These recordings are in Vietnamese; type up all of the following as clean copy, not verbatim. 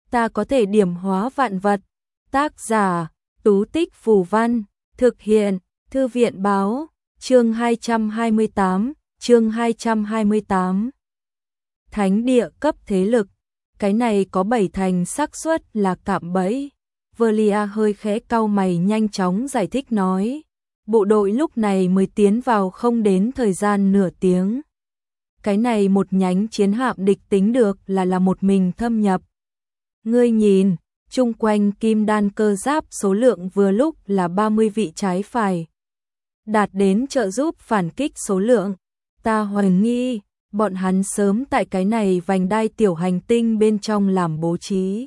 ta có thể điểm hóa vạn vật. Tác giả, Tú Tích Phù Văn, thực hiện, Thư viện Báo, chương 228, chương 228. Thánh địa cấp thế lực, cái này có 7 thành xác suất là cạm bẫy. Velia hơi khẽ cau mày nhanh chóng giải thích nói. Bộ đội lúc này mới tiến vào không đến thời gian nửa tiếng. Cái này một nhánh chiến hạm địch tính được là một mình thâm nhập. Ngươi nhìn, chung quanh kim đan cơ giáp số lượng vừa lúc là 30 vị trái phải. Đạt đến trợ giúp phản kích số lượng. Ta hoài nghi, bọn hắn sớm tại cái này vành đai tiểu hành tinh bên trong làm bố trí.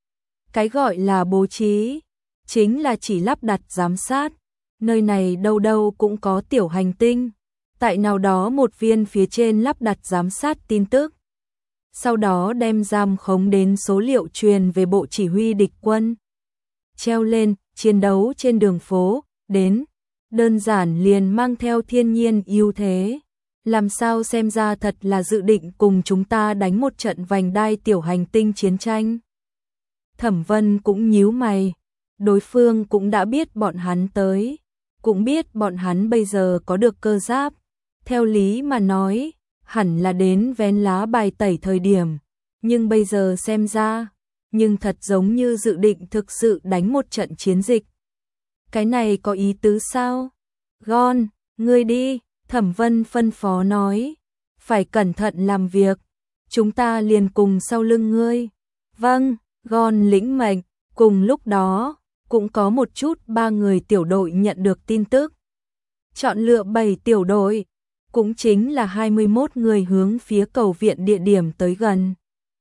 Cái gọi là bố trí, chính là chỉ lắp đặt giám sát. Nơi này đâu đâu cũng có tiểu hành tinh. Tại nào đó một viên phía trên lắp đặt giám sát tin tức. Sau đó đem giam khống đến số liệu truyền về bộ chỉ huy địch quân. Treo lên, chiến đấu trên đường phố, đến. Đơn giản liền mang theo thiên nhiên ưu thế. Làm sao xem ra thật là dự định cùng chúng ta đánh một trận vành đai tiểu hành tinh chiến tranh. Thẩm Vân cũng nhíu mày. Đối phương cũng đã biết bọn hắn tới. Cũng biết bọn hắn bây giờ có được cơ giáp. Theo lý mà nói, hẳn là đến vén lá bài tẩy thời điểm. Nhưng bây giờ xem ra, nhưng thật giống như dự định thực sự đánh một trận chiến dịch. Cái này có ý tứ sao? Gon, ngươi đi, Thẩm Vân phân phó nói. Phải cẩn thận làm việc, chúng ta liền cùng sau lưng ngươi. Vâng, Gon lĩnh mệnh. Cùng lúc đó, cũng có một chút 3 người tiểu đội nhận được tin tức. Chọn lựa 7 tiểu đội, cũng chính là 21 người hướng phía cầu viện địa điểm tới gần.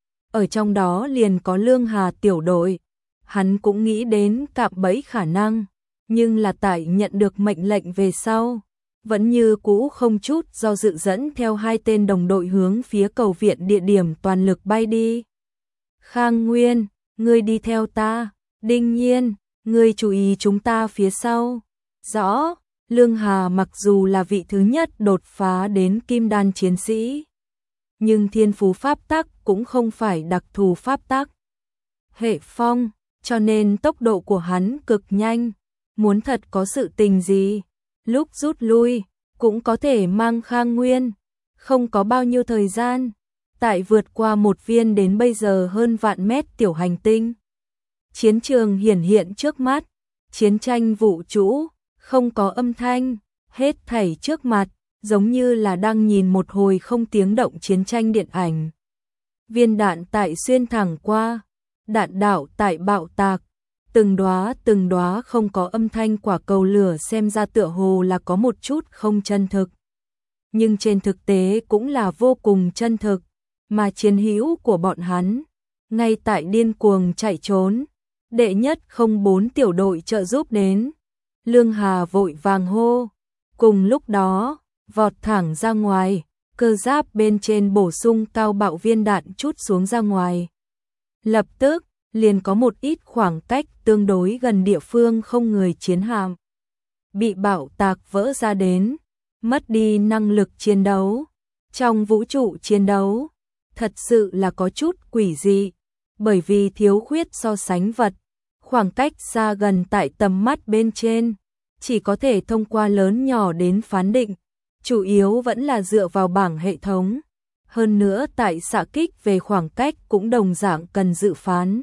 Ở trong đó liền có Lương Hà tiểu đội. Hắn cũng nghĩ đến cạm bẫy khả năng, nhưng là tại nhận được mệnh lệnh về sau, vẫn như cũ không chút do dự dẫn theo 2 tên đồng đội hướng phía cầu viện địa điểm toàn lực bay đi. Khang Nguyên, ngươi đi theo ta. Đinh Nhiên, ngươi chú ý chúng ta phía sau. Rõ. Lương Hà mặc dù là vị thứ nhất đột phá đến kim đan chiến sĩ, nhưng thiên phú pháp tắc cũng không phải đặc thù pháp tắc. Hệ phong, cho nên tốc độ của hắn cực nhanh. Muốn thật có sự tình gì, lúc rút lui, cũng có thể mang Khang Nguyên. Không có bao nhiêu thời gian, tại vượt qua một viên đến bây giờ hơn vạn mét tiểu hành tinh. Chiến trường hiển hiện trước mắt, chiến tranh vũ trụ, không có âm thanh, hết thảy trước mặt, giống như là đang nhìn một hồi không tiếng động chiến tranh điện ảnh. Viên đạn tại xuyên thẳng qua, đạn đạo tại bạo tạc, từng đóa không có âm thanh quả cầu lửa xem ra tựa hồ là có một chút không chân thực. Nhưng trên thực tế cũng là vô cùng chân thực, mà chiến hữu của bọn hắn, ngay tại điên cuồng chạy trốn. Đệ nhất 04 tiểu đội trợ giúp đến. Lương Hà vội vàng hô. Cùng lúc đó, vọt thẳng ra ngoài, cơ giáp bên trên bổ sung cao bạo viên đạn trút xuống ra ngoài. Lập tức, liền có một ít khoảng cách tương đối gần địa phương không người chiến hạm bị bạo tạc vỡ ra đến, mất đi năng lực chiến đấu. Trong vũ trụ chiến đấu, thật sự là có chút quỷ dị, bởi vì thiếu khuyết so sánh vật. Khoảng cách xa gần tại tầm mắt bên trên, chỉ có thể thông qua lớn nhỏ đến phán định, chủ yếu vẫn là dựa vào bảng hệ thống. Hơn nữa tại xạ kích về khoảng cách cũng đồng dạng cần dự phán.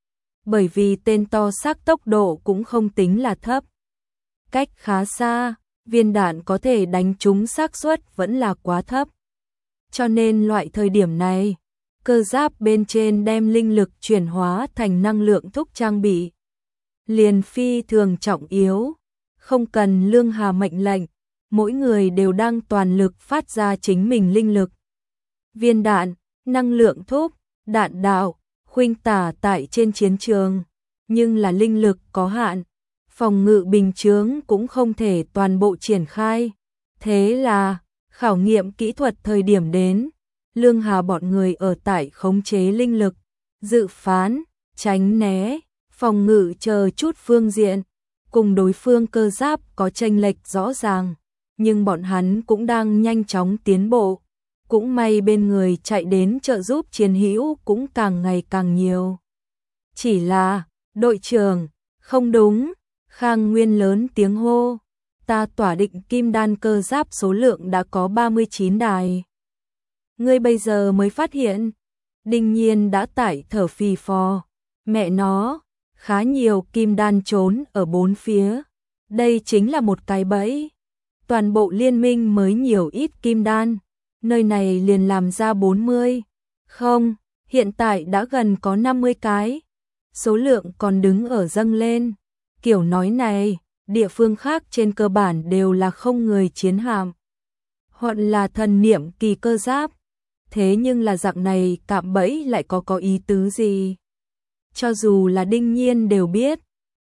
Bởi vì tên to xác tốc độ cũng không tính là thấp. Cách khá xa, viên đạn có thể đánh trúng xác suất vẫn là quá thấp. Cho nên loại thời điểm này, cơ giáp bên trên đem linh lực chuyển hóa thành năng lượng thúc trang bị. Liền phi thường trọng yếu, không cần Lương Hà mệnh lệnh, mỗi người đều đang toàn lực phát ra chính mình linh lực. Viên đạn, năng lượng thúc, đạn đạo, khuynh tả tại trên chiến trường, nhưng là linh lực có hạn, phòng ngự bình chướng cũng không thể toàn bộ triển khai. Thế là, khảo nghiệm kỹ thuật thời điểm đến, Lương Hà bọn người ở tại khống chế linh lực, dự phán, tránh né, phòng ngự chờ chút phương diện, cùng đối phương cơ giáp có chênh lệch rõ ràng, nhưng bọn hắn cũng đang nhanh chóng tiến bộ. Cũng may bên người chạy đến trợ giúp chiến hữu cũng càng ngày càng nhiều. Chỉ là, đội trưởng, không đúng, Khang Nguyên lớn tiếng hô, ta tỏa định kim đan cơ giáp số lượng đã có 39 đài. Ngươi bây giờ mới phát hiện, Đinh Nhiên đã tải thở phì phò, mẹ nó, khá nhiều kim đan trốn ở bốn phía, đây chính là một cái bẫy. Toàn bộ liên minh mới nhiều ít kim đan, nơi này liền làm ra 40, không, hiện tại đã gần có 50 cái, số lượng còn đứng ở dâng lên. Kiểu nói này, địa phương khác trên cơ bản đều là không người chiến hạm, hoặc là thần niệm kỳ cơ giáp, thế nhưng là dạng này cạm bẫy lại có ý tứ gì? Cho dù là Đinh Nhiên đều biết,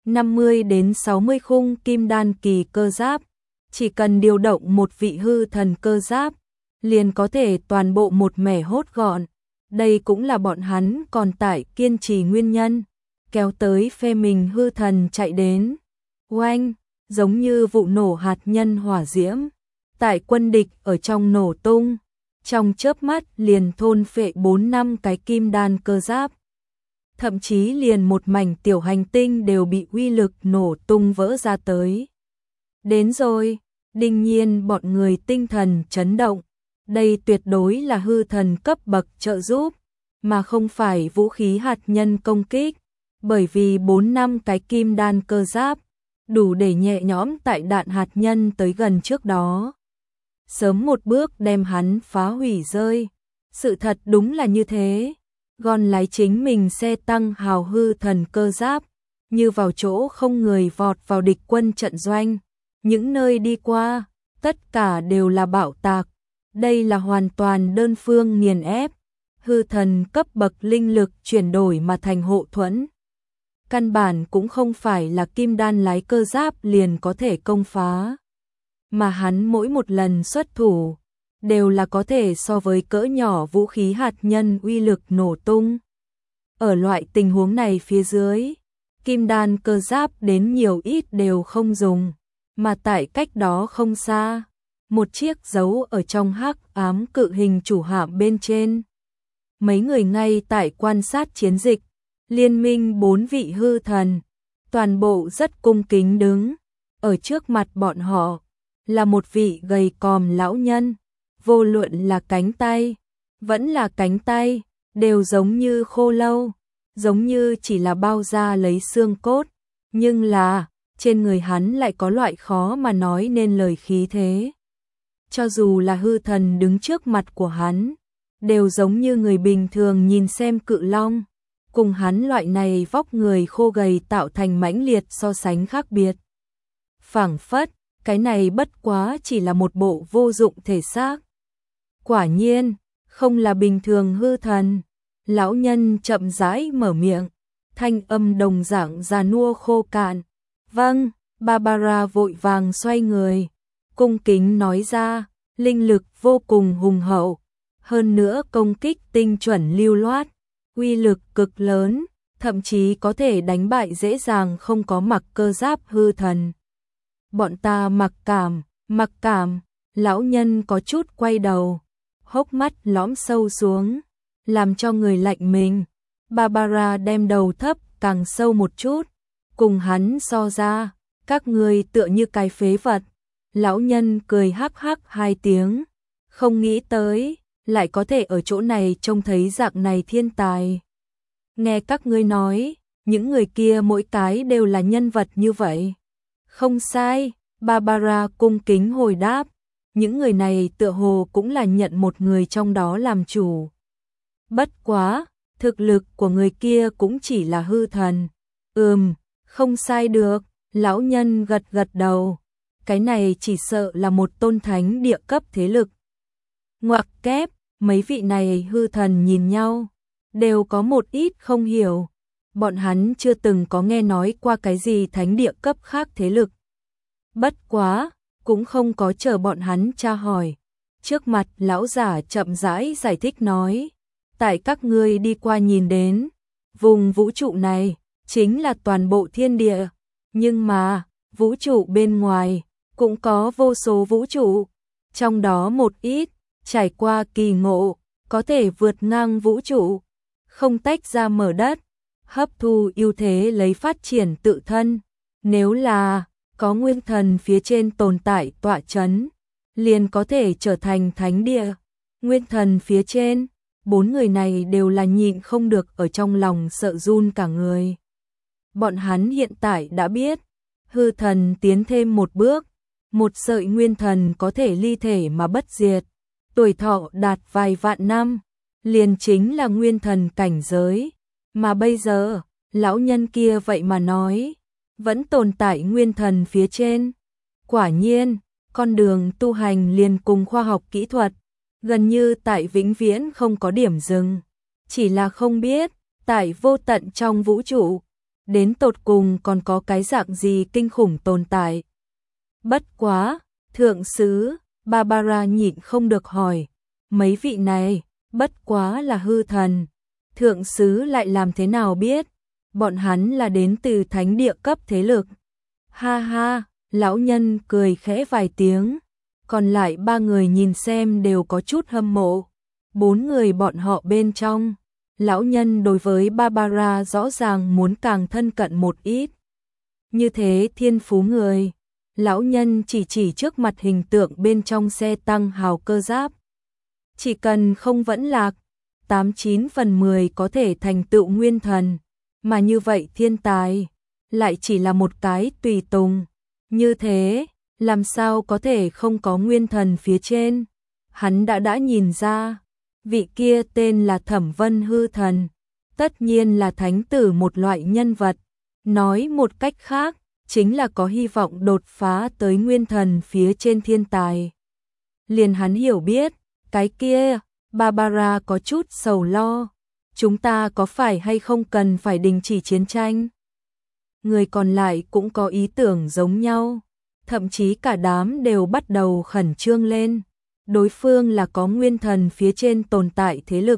50 đến 60 khung kim đan kỳ cơ giáp, chỉ cần điều động một vị hư thần cơ giáp, liền có thể toàn bộ một mẻ hốt gọn. Đây cũng là bọn hắn còn tại kiên trì nguyên nhân, kéo tới phe mình hư thần chạy đến. Oanh, giống như vụ nổ hạt nhân hỏa diễm, tại quân địch ở trong nổ tung, trong chớp mắt liền thôn phệ 4-5 cái kim đan cơ giáp. Thậm chí liền một mảnh tiểu hành tinh đều bị uy lực nổ tung vỡ ra tới. Đến rồi, Đinh Nhiên bọn người tinh thần chấn động, đây tuyệt đối là hư thần cấp bậc trợ giúp, mà không phải vũ khí hạt nhân công kích, bởi vì 4-5 cái kim đan cơ giáp, đủ để nhẹ nhõm tại đạn hạt nhân tới gần trước đó. Sớm một bước đem hắn phá hủy rơi, sự thật đúng là như thế. Gon lái chính mình xe tăng hào hư thần cơ giáp, như vào chỗ không người vọt vào địch quân trận doanh. Những nơi đi qua, tất cả đều là bạo tạc. Đây là hoàn toàn đơn phương nghiền ép. Hư thần cấp bậc linh lực chuyển đổi mà thành hộ thuẫn. Căn bản cũng không phải là kim đan lái cơ giáp liền có thể công phá. Mà hắn mỗi một lần xuất thủ, đều là có thể so với cỡ nhỏ vũ khí hạt nhân uy lực nổ tung. Ở loại tình huống này phía dưới, kim đan cơ giáp đến nhiều ít đều không dùng, mà tại cách đó không xa, một chiếc dấu ở trong hắc ám cự hình chủ hạm bên trên. Mấy người ngay tại quan sát chiến dịch, liên minh 4 vị hư thần, toàn bộ rất cung kính đứng, ở trước mặt bọn họ, là một vị gầy còm lão nhân. Vô luận là cánh tay, vẫn là cánh tay, đều giống như khô lâu, giống như chỉ là bao da lấy xương cốt, nhưng là, trên người hắn lại có loại khó mà nói nên lời khí thế. Cho dù là hư thần đứng trước mặt của hắn, đều giống như người bình thường nhìn xem cự long, cùng hắn loại này vóc người khô gầy tạo thành mãnh liệt so sánh khác biệt. Phảng phất, cái này bất quá chỉ là một bộ vô dụng thể xác. Quả nhiên, không là bình thường hư thần. Lão nhân chậm rãi mở miệng, thanh âm đồng dạng già nua khô cạn. Vâng, Barbara vội vàng xoay người, cung kính nói ra, linh lực vô cùng hùng hậu, hơn nữa công kích tinh chuẩn lưu loát, uy lực cực lớn, thậm chí có thể đánh bại dễ dàng không có mặc cơ giáp hư thần. Bọn ta mặc cảm, lão nhân có chút quay đầu, hốc mắt lõm sâu xuống, làm cho người lạnh mình. Barbara đem đầu thấp càng sâu một chút, cùng hắn so ra, các người tựa như cái phế vật. Lão nhân cười hắc hắc 2 tiếng, không nghĩ tới, lại có thể ở chỗ này trông thấy dạng này thiên tài. Nghe các ngươi nói, những người kia mỗi cái đều là nhân vật như vậy. Không sai, Barbara cung kính hồi đáp, những người này tựa hồ cũng là nhận một người trong đó làm chủ. Bất quá, thực lực của người kia cũng chỉ là hư thần. Không sai được, lão nhân gật gật đầu. Cái này chỉ sợ là một tôn thánh địa cấp thế lực. Ngoặc kép, mấy vị này hư thần nhìn nhau, đều có một ít không hiểu. Bọn hắn chưa từng có nghe nói qua cái gì thánh địa cấp khác thế lực. Bất quá, cũng không có chờ bọn hắn tra hỏi. Trước mặt lão giả chậm rãi giải thích nói, tại các ngươi đi qua nhìn đến, vùng vũ trụ này chính là toàn bộ thiên địa, nhưng mà vũ trụ bên ngoài cũng có vô số vũ trụ, trong đó một ít trải qua kỳ ngộ, có thể vượt ngang vũ trụ, không tách ra mở đất, hấp thu ưu thế lấy phát triển tự thân. Nếu là có nguyên thần phía trên tồn tại tọa chấn, liền có thể trở thành thánh địa. Nguyên thần phía trên, 4 người này đều là nhịn không được ở trong lòng sợ run cả người. Bọn hắn hiện tại đã biết, hư thần tiến thêm một bước, một sợi nguyên thần có thể ly thể mà bất diệt, tuổi thọ đạt vài vạn năm, liền chính là nguyên thần cảnh giới. Mà bây giờ, lão nhân kia vậy mà nói, vẫn tồn tại nguyên thần phía trên. Quả nhiên, con đường tu hành liền cùng khoa học kỹ thuật, gần như tại vĩnh viễn không có điểm dừng. Chỉ là không biết, tại vô tận trong vũ trụ, đến tột cùng còn có cái dạng gì kinh khủng tồn tại. Bất quá, thượng sứ, Barbara nhịn không được hỏi, mấy vị này, bất quá là hư thần. Thượng sứ lại làm thế nào biết, bọn hắn là đến từ thánh địa cấp thế lực. Ha ha, lão nhân cười khẽ vài tiếng, còn lại 3 người nhìn xem đều có chút hâm mộ. 4 người bọn họ bên trong, lão nhân đối với Barbara rõ ràng muốn càng thân cận một ít. Như thế thiên phú người, lão nhân chỉ trước mặt hình tượng bên trong xe tăng hào cơ giáp. Chỉ cần không vẫn lạc, 89 phần 10 có thể thành tựu nguyên thần, mà như vậy thiên tài, lại chỉ là một cái tùy tùng. Như thế, làm sao có thể không có nguyên thần phía trên? Hắn đã nhìn ra, vị kia tên là Thẩm Vân hư thần, tất nhiên là thánh tử một loại nhân vật. Nói một cách khác, chính là có hy vọng đột phá tới nguyên thần phía trên thiên tài. Liền hắn hiểu biết, cái kia, Barbara có chút sầu lo. Chúng ta có phải hay không cần phải đình chỉ chiến tranh? Người còn lại cũng có ý tưởng giống nhau. Thậm chí cả đám đều bắt đầu khẩn trương lên. Đối phương là có nguyên thần phía trên tồn tại thế lực.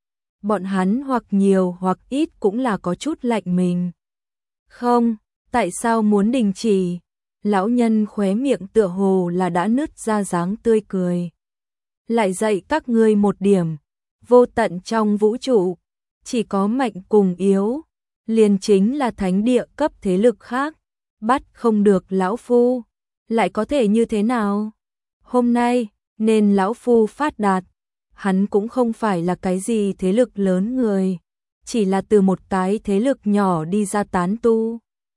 Bọn hắn hoặc nhiều hoặc ít cũng là có chút lạnh mình. Không, tại sao muốn đình chỉ? Lão nhân khóe miệng tựa hồ là đã nứt ra dáng tươi cười. Lại dạy các ngươi một điểm, vô tận trong vũ trụ, chỉ có mạnh cùng yếu, liền chính là thánh địa cấp thế lực khác, bắt không được lão phu, lại có thể như thế nào? Hôm nay, nên lão phu phát đạt, hắn cũng không phải là cái gì thế lực lớn người, chỉ là từ một cái thế lực nhỏ đi ra tán tu.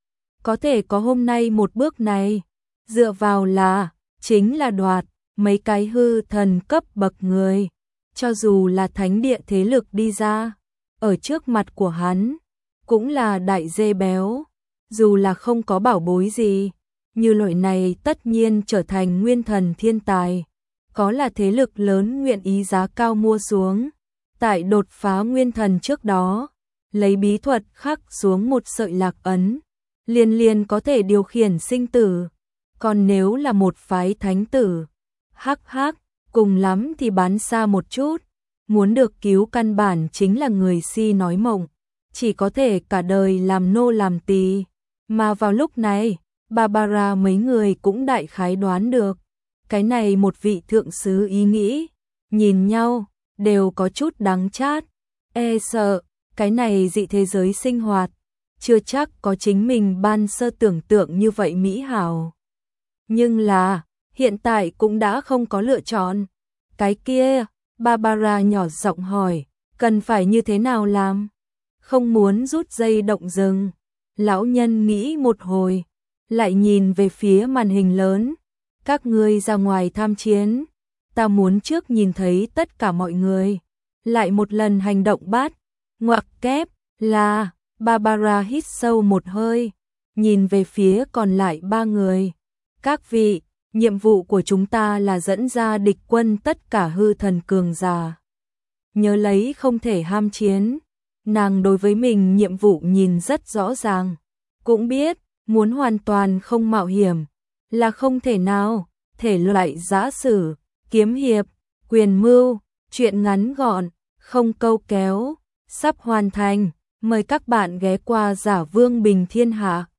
Có thể có hôm nay một bước này, dựa vào là, chính là đoạt mấy cái hư thần cấp bậc người, cho dù là thánh địa thế lực đi ra, ở trước mặt của hắn, cũng là đại dê béo, dù là không có bảo bối gì, như loại này tất nhiên trở thành nguyên thần thiên tài, có là thế lực lớn nguyện ý giá cao mua xuống, tại đột phá nguyên thần trước đó, lấy bí thuật khắc xuống một sợi lạc ấn, liền có thể điều khiển sinh tử, còn nếu là một phái thánh tử, hắc, cùng lắm thì bán xa một chút, muốn được cứu căn bản chính là người si nói mộng, chỉ có thể cả đời làm nô làm tỳ. Mà vào lúc này, Barbara mấy người cũng đại khái đoán được, cái này một vị thượng sứ ý nghĩ, nhìn nhau, đều có chút đắng chát, sợ, cái này dị thế giới sinh hoạt, chưa chắc có chính mình ban sơ tưởng tượng như vậy mỹ hảo. Nhưng là, hiện tại cũng đã không có lựa chọn. Cái kia, Barbara nhỏ giọng hỏi, cần phải như thế nào làm? Không muốn rút dây động rừng. Lão nhân nghĩ một hồi, lại nhìn về phía màn hình lớn. Các ngươi ra ngoài tham chiến, ta muốn trước nhìn thấy tất cả mọi người. Lại một lần hành động bắt, ngoặc kép, là, Barbara hít sâu một hơi, nhìn về phía còn lại 3 người. Các vị, nhiệm vụ của chúng ta là dẫn ra địch quân tất cả hư thần cường giả. Nhớ lấy không thể ham chiến. Nàng đối với mình nhiệm vụ nhìn rất rõ ràng. Cũng biết, muốn hoàn toàn không mạo hiểm là không thể nào. Thể loại giã sử, kiếm hiệp, quyền mưu, chuyện ngắn gọn, không câu kéo, sắp hoàn thành. Mời các bạn ghé qua Giả Vương Bình Thiên Hạ.